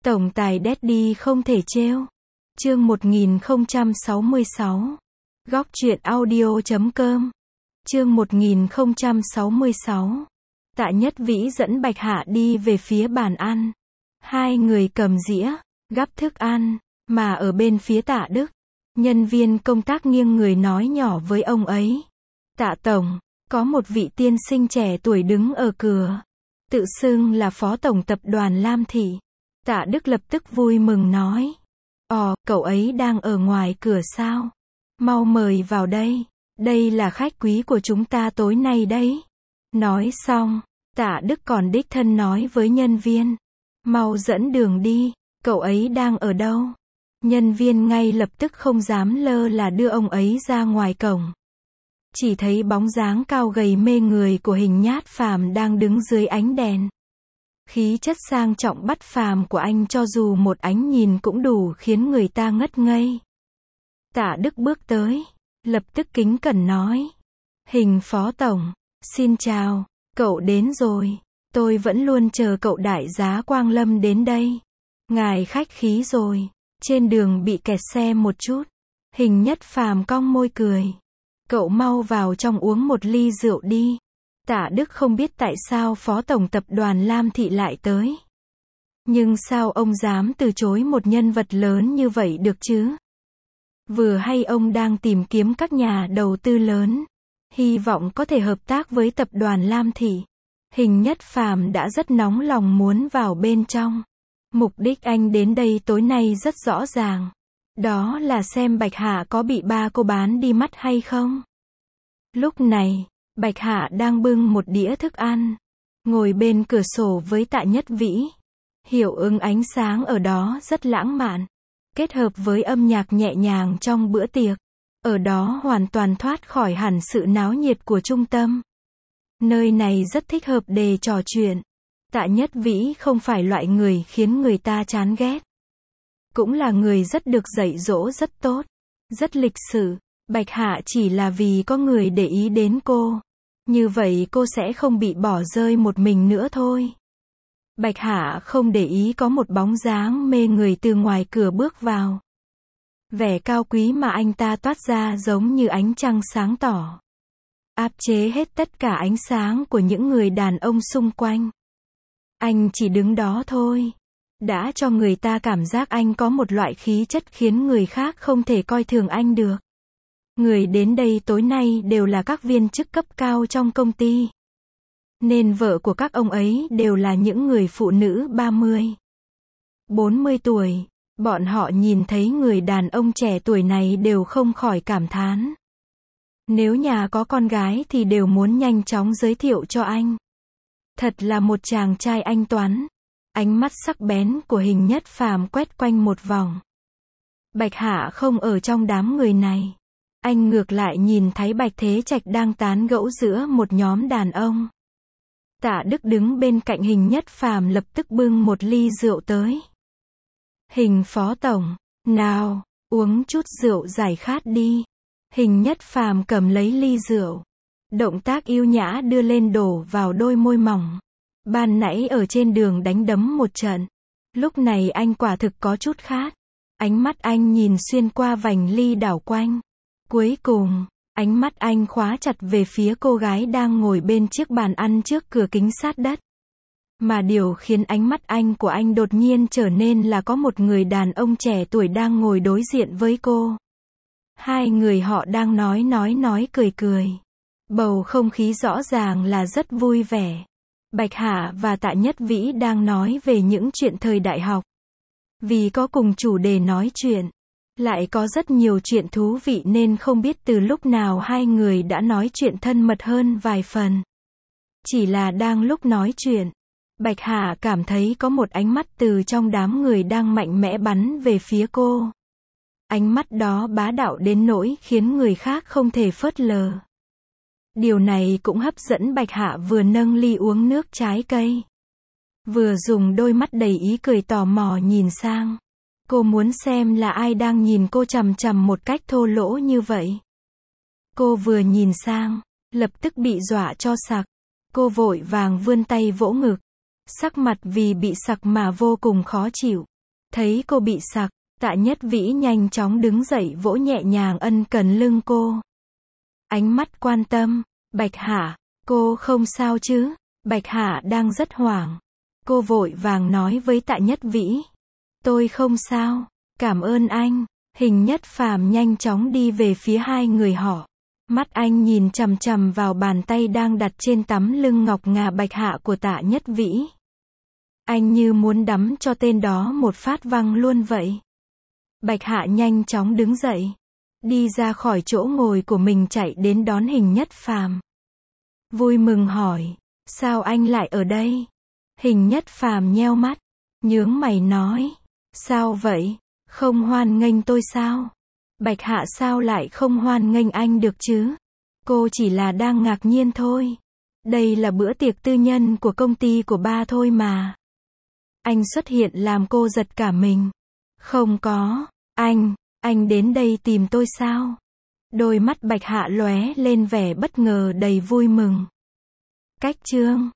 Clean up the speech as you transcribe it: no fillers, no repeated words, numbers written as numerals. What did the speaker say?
Tổng tài Daddy không thể trêu. Chương 1066. Góc truyện audio.com. Chương 1066. Tạ Nhất Vĩ dẫn Bạch Hạ đi về phía bàn ăn. Hai người cầm dĩa, gắp thức ăn, mà ở bên phía Tạ Đức, nhân viên công tác nghiêng người nói nhỏ với ông ấy. Tạ Tổng, có một vị tiên sinh trẻ tuổi đứng ở cửa, tự xưng là phó tổng tập đoàn Lam Thị. Tạ Đức lập tức vui mừng nói. Cậu ấy đang ở ngoài cửa sao? Mau mời vào đây, đây là khách quý của chúng ta tối nay đấy. Nói xong, Tạ Đức còn đích thân nói với nhân viên. Mau dẫn đường đi, cậu ấy đang ở đâu? Nhân viên ngay lập tức không dám lơ là đưa ông ấy ra ngoài cổng. Chỉ thấy bóng dáng cao gầy mê người của Hình Nhát Phàm đang đứng dưới ánh đèn. Khí chất sang trọng bất phàm của anh cho dù một ánh nhìn cũng đủ khiến người ta ngất ngây. Tạ Đức bước tới, lập tức kính cẩn nói. Hình phó tổng, xin chào, cậu đến rồi. Tôi vẫn luôn chờ cậu đại giá Quang Lâm đến đây. Ngài khách khí rồi, trên đường bị kẹt xe một chút. Hình Nhất Phàm cong môi cười. Cậu mau vào trong uống một ly rượu đi. Tạ Đức không biết tại sao phó tổng tập đoàn Lam Thị lại tới. Nhưng sao ông dám từ chối một nhân vật lớn như vậy được chứ? Vừa hay ông đang tìm kiếm các nhà đầu tư lớn, hy vọng có thể hợp tác với tập đoàn Lam Thị. Hình Nhất Phàm đã rất nóng lòng muốn vào bên trong. Mục đích anh đến đây tối nay rất rõ ràng. Đó là xem Bạch Hạ có bị ba cô bán đi mất hay không. Lúc này, Bạch Hạ đang bưng một đĩa thức ăn, ngồi bên cửa sổ với Tạ Nhất Vĩ. Hiệu ứng ánh sáng ở đó rất lãng mạn, kết hợp với âm nhạc nhẹ nhàng trong bữa tiệc. Ở đó hoàn toàn thoát khỏi hẳn sự náo nhiệt của trung tâm. Nơi này rất thích hợp để trò chuyện. Tạ Nhất Vĩ không phải loại người khiến người ta chán ghét. Cũng là người rất được dạy dỗ rất tốt, rất lịch sự. Bạch Hạ chỉ là vì có người để ý đến cô. Như vậy cô sẽ không bị bỏ rơi một mình nữa thôi. Bạch Hạ không để ý có một bóng dáng mê người từ ngoài cửa bước vào. Vẻ cao quý mà anh ta toát ra giống như ánh trăng sáng tỏ, áp chế hết tất cả ánh sáng của những người đàn ông xung quanh. Anh chỉ đứng đó thôi, đã cho người ta cảm giác anh có một loại khí chất khiến người khác không thể coi thường anh được. Người đến đây tối nay đều là các viên chức cấp cao trong công ty. Nên vợ của các ông ấy đều là những người phụ nữ 30, 40 tuổi. Bọn họ nhìn thấy người đàn ông trẻ tuổi này đều không khỏi cảm thán. Nếu nhà có con gái thì đều muốn nhanh chóng giới thiệu cho anh. Thật là một chàng trai anh tuấn. Ánh mắt sắc bén của Hình Nhất Phàm quét quanh một vòng. Bạch Hạ không ở trong đám người này. Anh ngược lại nhìn thấy Bạch Thế Trạch đang tán gẫu giữa một nhóm đàn ông. Tạ Đức đứng bên cạnh Hình Nhất Phàm lập tức bưng một ly rượu tới. Hình phó tổng, nào, uống chút rượu giải khát đi. Hình Nhất Phàm cầm lấy ly rượu. Động tác yêu nhã đưa lên đổ vào đôi môi mỏng. Ban nãy ở trên đường đánh đấm một trận. Lúc này anh quả thực có chút khát. Ánh mắt anh nhìn xuyên qua vành ly đảo quanh. Cuối cùng, ánh mắt anh khóa chặt về phía cô gái đang ngồi bên chiếc bàn ăn trước cửa kính sát đất. Mà điều khiến ánh mắt của anh đột nhiên trở nên là có một người đàn ông trẻ tuổi đang ngồi đối diện với cô. Hai người họ đang nói cười. Bầu không khí rõ ràng là rất vui vẻ. Bạch Hạ và Tạ Nhất Vĩ đang nói về những chuyện thời đại học. Vì có cùng chủ đề nói chuyện, lại có rất nhiều chuyện thú vị nên không biết từ lúc nào hai người đã nói chuyện thân mật hơn vài phần. Chỉ là đang lúc nói chuyện, Bạch Hạ cảm thấy có một ánh mắt từ trong đám người đang mạnh mẽ bắn về phía cô. Ánh mắt đó bá đạo đến nỗi khiến người khác không thể phớt lờ. Điều này cũng hấp dẫn Bạch Hạ vừa nâng ly uống nước trái cây, vừa dùng đôi mắt đầy ý cười tò mò nhìn sang. Cô muốn xem là ai đang nhìn cô chằm chằm một cách thô lỗ như vậy. Cô vừa nhìn sang, lập tức bị dọa cho sặc. Cô vội vàng vươn tay vỗ ngực. Sắc mặt vì bị sặc mà vô cùng khó chịu. Thấy cô bị sặc, Tạ Nhất Vĩ nhanh chóng đứng dậy vỗ nhẹ nhàng ân cần lưng cô. Ánh mắt quan tâm, Bạch Hạ, cô không sao chứ? Bạch Hạ đang rất hoảng. Cô vội vàng nói với Tạ Nhất Vĩ. Tôi không sao, cảm ơn anh. Hình Nhất Phàm nhanh chóng đi về phía hai người họ. Mắt anh nhìn chằm chằm vào bàn tay đang đặt trên tấm lưng ngọc ngà Bạch Hạ của Tạ Nhất Vĩ. Anh như muốn đấm cho tên đó một phát văng luôn vậy. Bạch Hạ nhanh chóng đứng dậy, đi ra khỏi chỗ ngồi của mình chạy đến đón Hình Nhất Phàm. Vui mừng hỏi, sao anh lại ở đây? Hình Nhất Phàm nheo mắt, nhướng mày nói, sao vậy, không hoan nghênh tôi sao? Bạch Hạ sao lại không hoan nghênh anh được chứ? Cô chỉ là đang ngạc nhiên thôi. Đây là bữa tiệc tư nhân của công ty của ba thôi mà. Anh xuất hiện làm cô giật cả mình. Không có, anh đến đây tìm tôi sao? Đôi mắt Bạch Hạ lóe lên vẻ bất ngờ đầy vui mừng. Cách chương